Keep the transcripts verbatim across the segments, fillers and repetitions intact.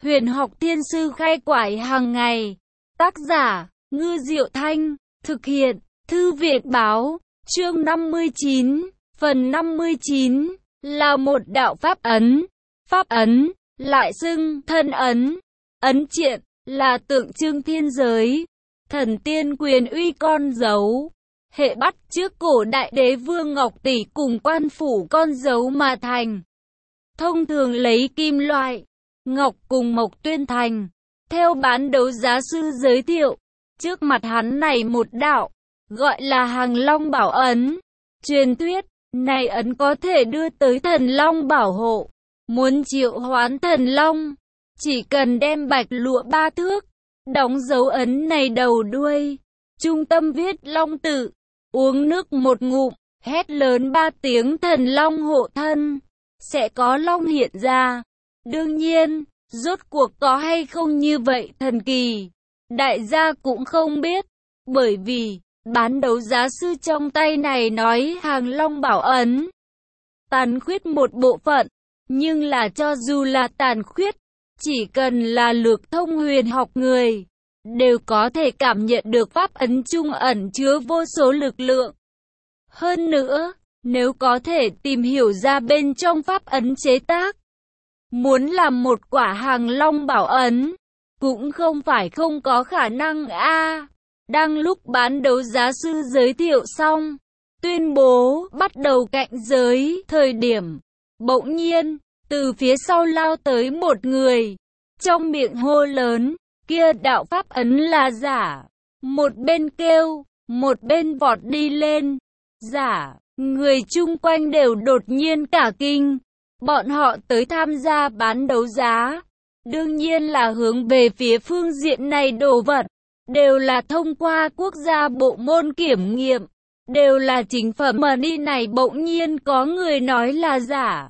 Huyền học thiên sư khai quải hàng ngày. Tác giả, Ngư Diệu Thanh. Thực hiện, Thư viện báo. Chương năm mươi chín. Phần năm mươi chín. Là một đạo pháp ấn. Pháp ấn, lại xưng thân ấn. Ấn triện, là tượng trưng thiên giới. Thần tiên quyền uy con dấu. Hệ bắt trước cổ đại đế vương Ngọc Tỷ cùng quan phủ con dấu mà thành. Thông thường lấy kim loại, ngọc cùng mộc tuyên thành. Theo bán đấu giá sư giới thiệu, trước mặt hắn này một đạo, gọi là Hàng Long Bảo Ấn. Truyền thuyết, này ấn có thể đưa tới thần long bảo hộ. Muốn triệu hoán thần long, chỉ cần đem bạch lụa ba thước, đóng dấu ấn này đầu đuôi. Trung tâm viết long tự, uống nước một ngụm, hét lớn ba tiếng thần long hộ thân, sẽ có long hiện ra. Đương nhiên, rốt cuộc có hay không như vậy thần kỳ, đại gia cũng không biết, bởi vì bán đấu giá sư trong tay này nói Hàng Long Bảo Ấn tàn khuyết một bộ phận, nhưng là cho dù là tàn khuyết, chỉ cần là lược thông huyền học người, đều có thể cảm nhận được pháp ấn trung ẩn chứa vô số lực lượng. Hơn nữa, nếu có thể tìm hiểu ra bên trong pháp ấn chế tác, muốn làm một quả Hàng Long Bảo Ấn, cũng không phải không có khả năng a. À, đang lúc bán đấu giá sư giới thiệu xong, tuyên bố bắt đầu cạnh giới thời điểm, bỗng nhiên, từ phía sau lao tới một người, trong miệng hô lớn, kia đạo pháp ấn là giả. Một bên kêu, một bên vọt đi lên. Giả, người chung quanh đều đột nhiên cả kinh. Bọn họ tới tham gia bán đấu giá, đương nhiên là hướng về phía phương diện này đồ vật, đều là thông qua quốc gia bộ môn kiểm nghiệm, đều là chính phẩm mà đi này bỗng nhiên có người nói là giả.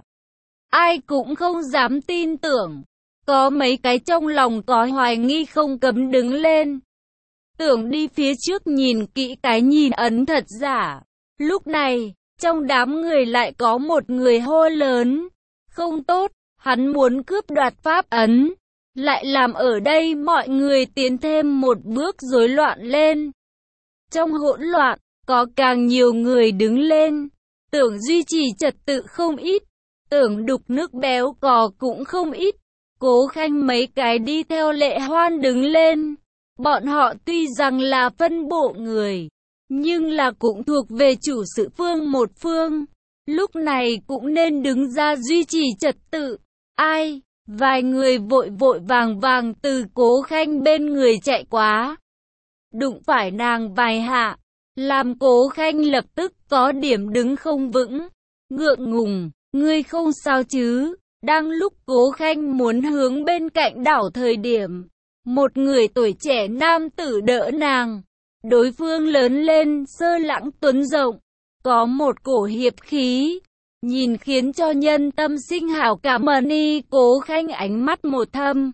Ai cũng không dám tin tưởng, có mấy cái trong lòng có hoài nghi không cấm đứng lên. Tưởng đi phía trước nhìn kỹ cái nhìn ấn thật giả. Lúc này, trong đám người lại có một người hô lớn. Không tốt, hắn muốn cướp đoạt pháp ấn, lại làm ở đây mọi người tiến thêm một bước rối loạn lên. Trong hỗn loạn, có càng nhiều người đứng lên, tưởng duy trì trật tự không ít, tưởng đục nước béo cò cũng không ít. Cố Khanh mấy cái đi theo Lệ Hoan đứng lên. Bọn họ tuy rằng là phân bộ người, nhưng là cũng thuộc về chủ sự phương một phương. Lúc này cũng nên đứng ra duy trì trật tự. Ai? Vài người vội vội vàng vàng từ Cố Khanh bên người chạy quá, đụng phải nàng vài hạ, làm Cố Khanh lập tức có điểm đứng không vững. Ngượng ngùng, ngươi không sao chứ? Đang lúc Cố Khanh muốn hướng bên cạnh đảo thời điểm, một người tuổi trẻ nam tử đỡ nàng. Đối phương lớn lên, sơ lãng tuấn rộng, có một cổ hiệp khí, nhìn khiến cho nhân tâm sinh hảo cảm. Ni Cố Khanh ánh mắt một thâm,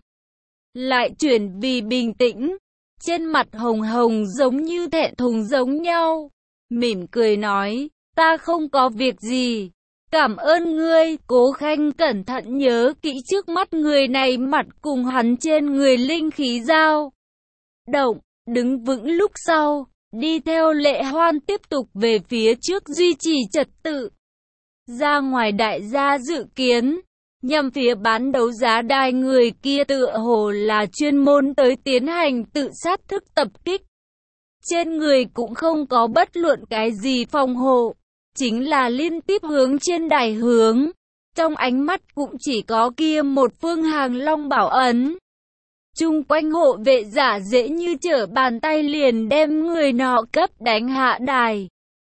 lại chuyển vì bình tĩnh, trên mặt hồng hồng giống như thẹn thùng giống nhau, mỉm cười nói, ta không có việc gì. Cảm ơn ngươi. Cố Khanh cẩn thận nhớ kỹ trước mắt người này mặt cùng hắn trên người linh khí dao động, đứng vững lúc sau, đi theo Lệ Hoan tiếp tục về phía trước duy trì trật tự. Ra ngoài đại gia dự kiến, nhằm phía bán đấu giá đài người kia tựa hồ là chuyên môn tới tiến hành tự sát thức tập kích. Trên người cũng không có bất luận cái gì phòng hộ, chính là liên tiếp hướng trên đài hướng. Trong ánh mắt cũng chỉ có kia một phương Hàng Long Bảo Ấn. Chung quanh hộ vệ giả dễ như trở bàn tay liền đem người nọ cấp đánh hạ đài.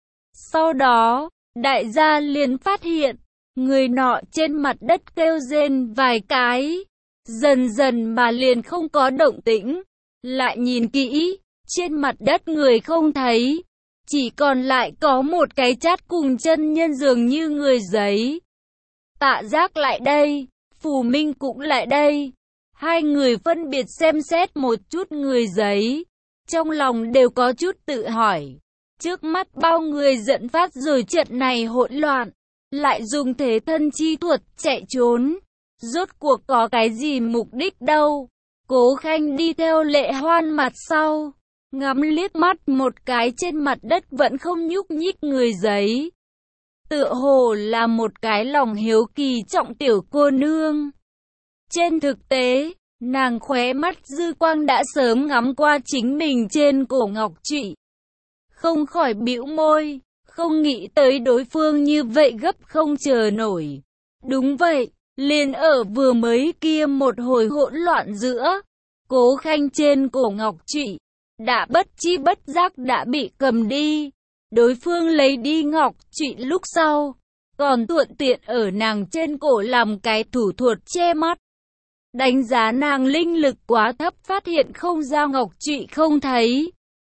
Sau đó, đại gia liền phát hiện, người nọ trên mặt đất kêu rên vài cái, dần dần mà liền không có động tĩnh. Lại nhìn kỹ, trên mặt đất người không thấy, chỉ còn lại có một cái chát cùng chân nhân dường như người giấy. Tạ Giác lại đây, Phù Minh cũng lại đây. Hai người phân biệt xem xét một chút người giấy, trong lòng đều có chút tự hỏi. Trước mắt bao người dẫn phát rồi trận này hỗn loạn, lại dùng thế thân chi thuật chạy trốn. Rốt cuộc có cái gì mục đích đâu? Cố Khanh đi theo Lệ Hoan mặt sau, ngắm liếc mắt một cái trên mặt đất vẫn không nhúc nhích người giấy. Tựa hồ là một cái lòng hiếu kỳ trọng tiểu cô nương. Trên thực tế, nàng khóe mắt dư quang đã sớm ngắm qua chính mình trên cổ ngọc trụy. Không khỏi bĩu môi, không nghĩ tới đối phương như vậy gấp không chờ nổi. Đúng vậy, liền ở vừa mới kia một hồi hỗn loạn giữa, Cố Khanh trên cổ ngọc trụy, đã bất chi bất giác đã bị cầm đi. Đối phương lấy đi ngọc trụy lúc sau, còn thuận tiện ở nàng trên cổ làm cái thủ thuật che mắt. Đánh giá nàng linh lực quá thấp phát hiện không ra ngọc trụy không thấy.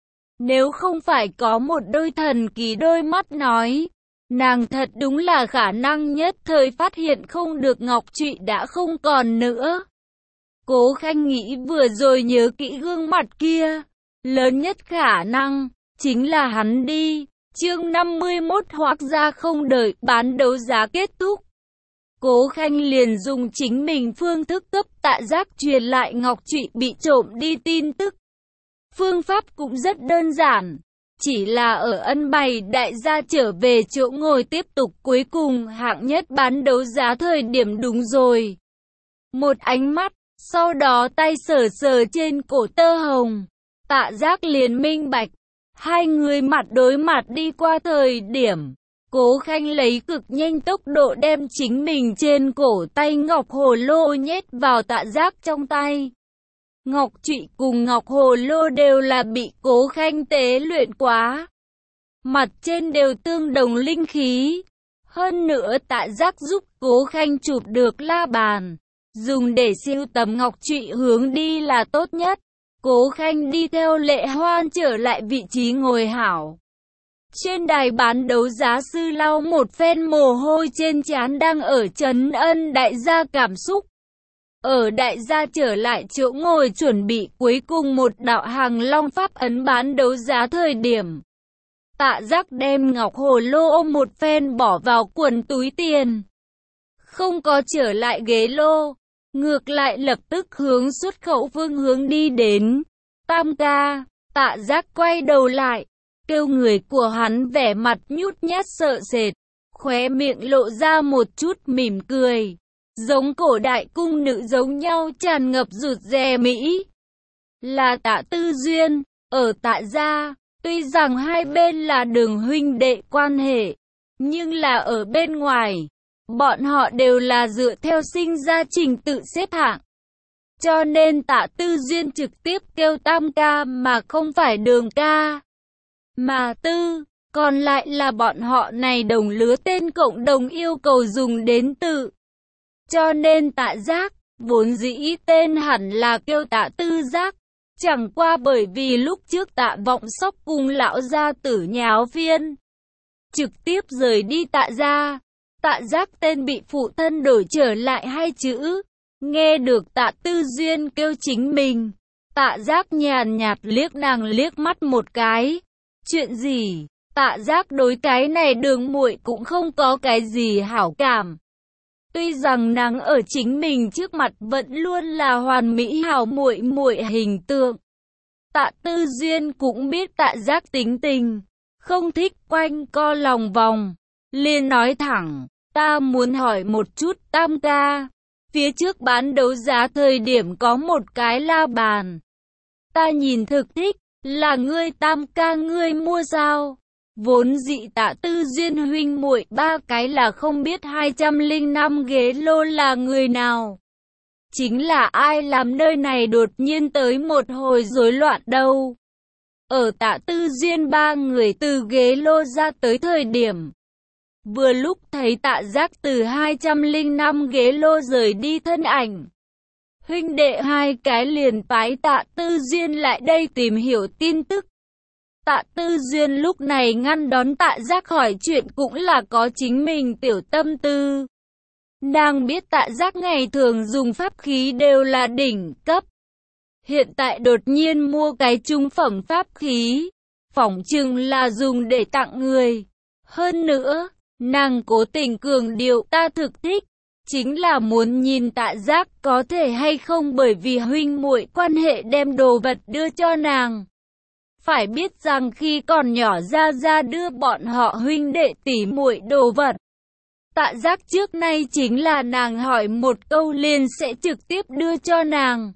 Nếu không phải có một đôi thần kỳ đôi mắt nói, nàng thật đúng là khả năng nhất thời phát hiện không được ngọc trụy đã không còn nữa. Cố Khanh nghĩ vừa rồi nhớ kỹ gương mặt kia, lớn nhất khả năng chính là hắn đi. Chương năm mươi mốt Hoác gia không đợi bán đấu giá kết thúc, Cố Khanh liền dùng chính mình phương thức cấp Tạ Giác truyền lại ngọc trụy bị trộm đi tin tức. Phương pháp cũng rất đơn giản, chỉ là ở ân bày đại gia trở về chỗ ngồi tiếp tục cuối cùng hạng nhất bán đấu giá thời điểm đúng rồi. Một ánh mắt, sau đó tay sờ sờ trên cổ tơ hồng, Tạ Giác liền minh bạch. Hai người mặt đối mặt đi qua thời điểm, Cố Khanh lấy cực nhanh tốc độ đem chính mình trên cổ tay ngọc hồ lô nhét vào Tạ Giác trong tay. Ngọc trụy cùng ngọc hồ lô đều là bị Cố Khanh tế luyện quá. Mặt trên đều tương đồng linh khí. Hơn nữa Tạ Giác giúp Cố Khanh chụp được la bàn, dùng để siêu tầm ngọc trụy hướng đi là tốt nhất. Cố Khanh đi theo Lệ Hoan trở lại vị trí ngồi hảo. Trên đài bán đấu giá sư lau một phen mồ hôi trên trán đang ở trấn ân đại gia cảm xúc. Ở đại gia trở lại chỗ ngồi chuẩn bị cuối cùng một đạo hàng long pháp ấn bán đấu giá thời điểm. Tạ Giác đem ngọc hồ lô ôm một phen bỏ vào quần túi tiền. Không có trở lại ghế lô. Ngược lại lập tức hướng xuất khẩu phương hướng đi đến. Tam ca, Tạ Giác quay đầu lại, kêu người của hắn vẻ mặt nhút nhát sợ sệt, khóe miệng lộ ra một chút mỉm cười, giống cổ đại cung nữ giống nhau tràn ngập rụt rè mỹ. Là Tạ Tư Duyên, ở Tạ gia, tuy rằng hai bên là đường huynh đệ quan hệ, nhưng là ở bên ngoài, bọn họ đều là dựa theo sinh ra trình tự xếp hạng. Cho nên Tạ Tư Duyên trực tiếp kêu Tam ca mà không phải Đường ca. Mà Tư, còn lại là bọn họ này đồng lứa tên cộng đồng yêu cầu dùng đến tự. Cho nên Tạ Giác, vốn dĩ tên hẳn là kêu Tạ Tư Giác. Chẳng qua bởi vì lúc trước Tạ Vọng Sóc cùng lão gia tử nháo phiên, trực tiếp rời đi Tạ gia. Tạ Giác tên bị phụ thân đổi trở lại hai chữ. Nghe được Tạ Tư Duyên kêu chính mình, Tạ Giác nhàn nhạt liếc nàng liếc mắt một cái. Chuyện gì? Tạ Giác đối cái này Đường muội cũng không có cái gì hảo cảm. Tuy rằng nàng ở chính mình trước mặt vẫn luôn là hoàn mỹ hảo muội muội hình tượng. Tạ Tư Duyên cũng biết Tạ Giác tính tình, không thích quanh co lòng vòng, liền nói thẳng, ta muốn hỏi một chút Tam ca. Phía trước bán đấu giá thời điểm có một cái la bàn. Ta nhìn thực thích, là ngươi Tam ca ngươi mua sao? Vốn dị Tạ Tư Duyên huynh muội ba cái là không biết hai trăm lẻ năm ghế lô là người nào. Chính là ai làm nơi này đột nhiên tới một hồi rối loạn đâu. Ở Tạ Tư Duyên ba người từ ghế lô ra tới thời điểm. Vừa lúc thấy Tạ Giác từ hai trăm lẻ năm ghế lô rời đi thân ảnh. Huynh đệ hai cái liền phái Tạ Tư Duyên lại đây tìm hiểu tin tức. Tạ Tư Duyên lúc này ngăn đón Tạ Giác hỏi chuyện cũng là có chính mình tiểu tâm tư. Nàng biết Tạ Giác ngày thường dùng pháp khí đều là đỉnh cấp. Hiện tại đột nhiên mua cái trung phẩm pháp khí, phỏng chừng là dùng để tặng người. Hơn nữa, nàng cố tình cường điệu ta thực thích, chính là muốn nhìn Tạ Giác có thể hay không bởi vì huynh muội quan hệ đem đồ vật đưa cho nàng. Phải biết rằng khi còn nhỏ Gia Gia đưa bọn họ huynh đệ tỷ muội đồ vật. Tạ Giác trước nay chính là nàng hỏi một câu liền sẽ trực tiếp đưa cho nàng.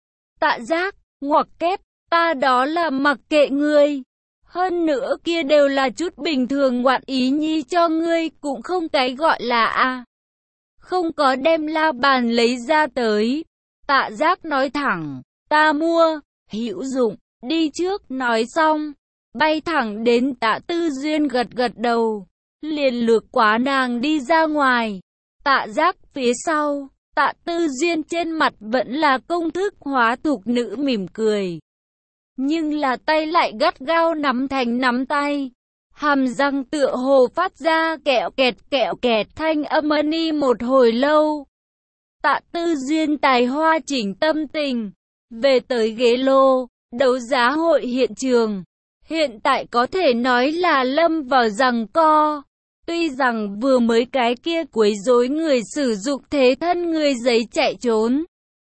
Tạ Giác, ngoặc kép, ta đó là mặc kệ ngươi. Hơn nữa kia đều là chút bình thường ngoạn ý nhi cho ngươi, cũng không cái gọi là a à. Không có đem la bàn lấy ra tới. Tạ Giác nói thẳng, ta mua, hữu dụng, đi trước. Nói xong, bay thẳng đến Tạ Tư Duyên gật gật đầu, liền lược quá nàng đi ra ngoài. Tạ Giác phía sau, Tạ Tư Duyên trên mặt vẫn là công thức hóa thục nữ mỉm cười. Nhưng là tay lại gắt gao nắm thành nắm tay. Hàm răng tựa hồ phát ra kẹo kẹt kẹo kẹt thanh âm ni một hồi lâu. Tạ Tư Duyên tài hoa chỉnh tâm tình. Về tới ghế lô, đấu giá hội hiện trường. Hiện tại có thể nói là lâm vào giằng co. Tuy rằng vừa mới cái kia quấy rối người sử dụng thế thân người giấy chạy trốn.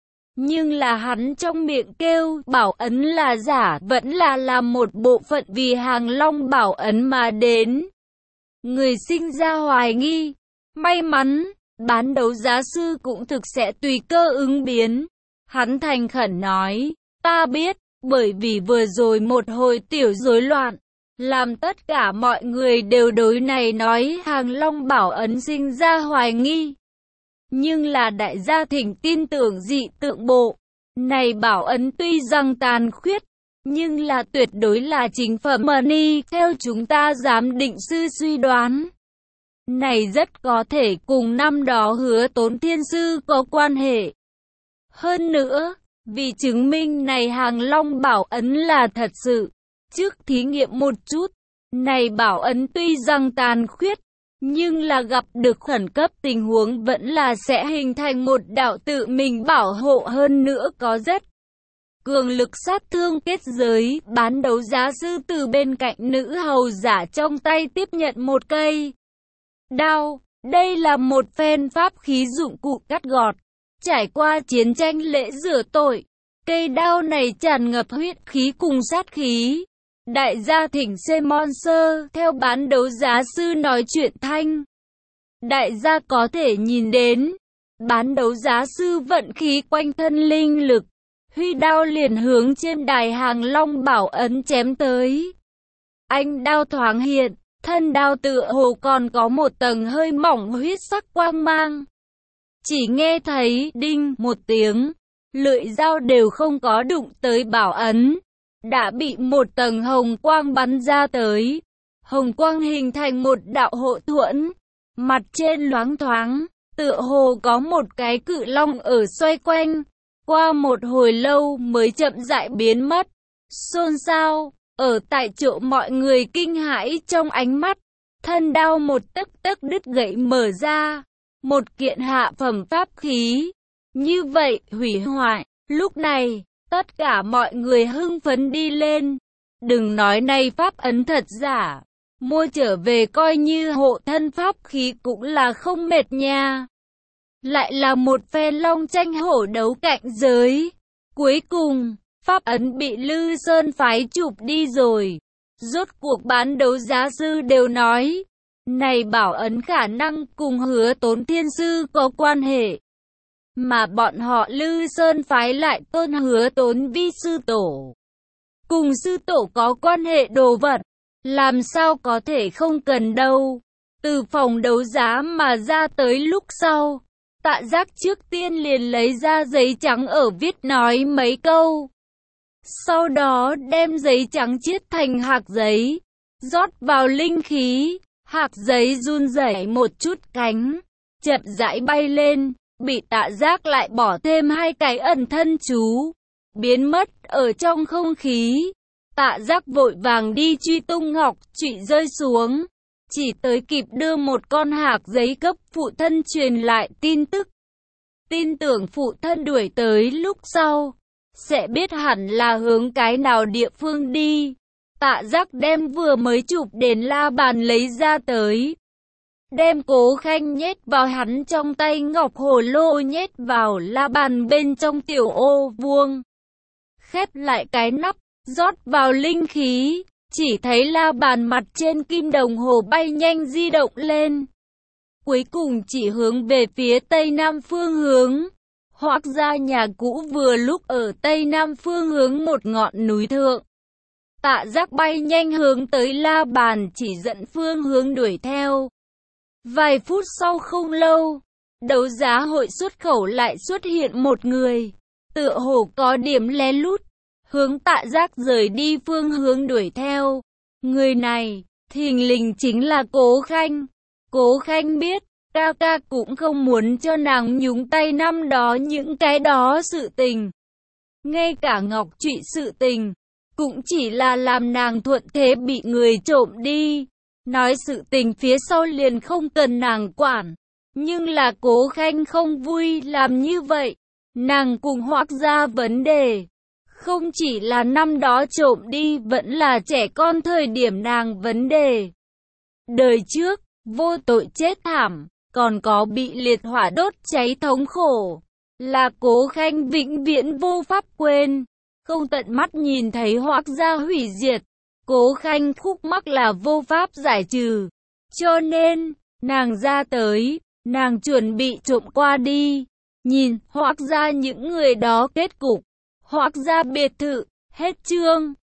Nhưng là hắn trong miệng kêu bảo ấn là giả, vẫn là làm một bộ phận vì Hàng Long bảo ấn mà đến. Người sinh ra hoài nghi. May mắn, bán đấu giá sư cũng thực sẽ tùy cơ ứng biến. Hắn thành khẩn nói, ta biết, bởi vì vừa rồi một hồi tiểu rối loạn, làm tất cả mọi người đều đối này nói Hàng Long bảo ấn sinh ra hoài nghi. Nhưng là đại gia thỉnh tin tưởng dị tượng bộ. Này bảo ấn tuy rằng tàn khuyết, nhưng là tuyệt đối là chính phẩm money theo chúng ta giám định sư suy đoán. Này rất có thể cùng năm đó Hứa Tốn Thiên Sư có quan hệ. Hơn nữa, vì chứng minh này Hàng Long bảo ấn là thật sự, trước thí nghiệm một chút, này bảo ấn tuy rằng tàn khuyết, nhưng là gặp được khẩn cấp tình huống vẫn là sẽ hình thành một đạo tự mình bảo hộ, hơn nữa có rất cường lực sát thương kết giới. Bán đấu giá sư từ bên cạnh nữ hầu giả trong tay tiếp nhận một cây đao. Đây là một phen pháp khí dụng cụ cắt gọt. Trải qua chiến tranh lễ rửa tội, cây đao này tràn ngập huyết khí cùng sát khí. Đại gia thỉnh xe monster theo bán đấu giá sư nói chuyện thanh. Đại gia có thể nhìn đến, bán đấu giá sư vận khí quanh thân linh lực, huy đao liền hướng trên đài Hàng Long bảo ấn chém tới. Anh đao thoáng hiện, thân đao tựa hồ còn có một tầng hơi mỏng huyết sắc quang mang. Chỉ nghe thấy đinh một tiếng, lưỡi dao đều không có đụng tới bảo ấn, đã bị một tầng hồng quang bắn ra tới. Hồng quang hình thành một đạo hộ thuẫn, mặt trên loáng thoáng, tựa hồ có một cái cự long ở xoay quanh. Qua một hồi lâu mới chậm rãi biến mất. Xôn xao, ở tại chỗ mọi người kinh hãi trong ánh mắt. Thân đao một tấc tấc đứt gãy mở ra, một kiện hạ phẩm pháp khí. Như vậy hủy hoại. Lúc này, tất cả mọi người hưng phấn đi lên. Đừng nói này pháp ấn thật giả, mua trở về coi như hộ thân pháp khí cũng là không mệt nha. Lại là một phen long tranh hổ đấu cạnh giới. Cuối cùng, pháp ấn bị Lư Sơn phái chụp đi rồi. Rốt cuộc bán đấu giá sư đều nói, này bảo ấn khả năng cùng Hứa Tốn Thiên Sư có quan hệ. Mà bọn họ Lư Sơn phái lại tôn Hứa Tốn vi sư tổ. Cùng sư tổ có quan hệ đồ vật, làm sao có thể không cần đâu. Từ phòng đấu giá mà ra tới lúc sau, Tạ Giác trước tiên liền lấy ra giấy trắng ở viết nói mấy câu. Sau đó đem giấy trắng chiết thành hạt giấy, rót vào linh khí, hạt giấy run rẩy một chút cánh, chậm rãi bay lên, bị Tạ Giác lại bỏ thêm hai cái ẩn thân chú, biến mất ở trong không khí. Tạ Giác vội vàng đi truy tung ngọc trụy rơi xuống, chỉ tới kịp đưa một con hạt giấy cấp phụ thân truyền lại tin tức. Tin tưởng phụ thân đuổi tới lúc sau, sẽ biết hẳn là hướng cái nào địa phương đi. Tạ Giác đem vừa mới chụp đến la bàn lấy ra tới. đem Cố Khanh nhét vào hắn trong tay ngọc hồ lô, nhét vào la bàn bên trong tiểu ô vuông. Khép lại cái nắp, rót vào linh khí, chỉ thấy la bàn mặt trên kim đồng hồ bay nhanh di động lên. Cuối cùng chỉ hướng về phía tây nam phương hướng. Hoác gia nhà cũ vừa lúc ở tây nam phương hướng một ngọn núi thượng. Tạ Giác bay nhanh hướng tới la bàn chỉ dẫn phương hướng đuổi theo. Vài phút sau không lâu, đấu giá hội xuất khẩu lại xuất hiện một người, tựa hồ có điểm lén lút, hướng Tạ Giác rời đi phương hướng đuổi theo. Người này, thình lình chính là Cố Khanh. Cố Khanh biết, ca ca cũng không muốn cho nàng nhúng tay năm đó những cái đó sự tình. Ngay cả ngọc trụy sự tình, cũng chỉ là làm nàng thuận thế bị người trộm đi. Nói sự tình phía sau liền không cần nàng quản. Nhưng là Cố Khanh không vui làm như vậy. Nàng cùng Hoác gia vấn đề. Không chỉ là năm đó trộm đi, vẫn là trẻ con thời điểm nàng vấn đề. Đời trước, vô tội chết thảm, còn có bị liệt hỏa đốt cháy thống khổ. Là Cố Khanh vĩnh viễn vô pháp quên. Không tận mắt nhìn thấy Hoác gia hủy diệt, Cố Khanh khúc mắc là vô pháp giải trừ. Cho nên, nàng ra tới, nàng chuẩn bị trộm qua đi. Nhìn Hoác gia những người đó kết cục. Hoác gia biệt thự, hết chương.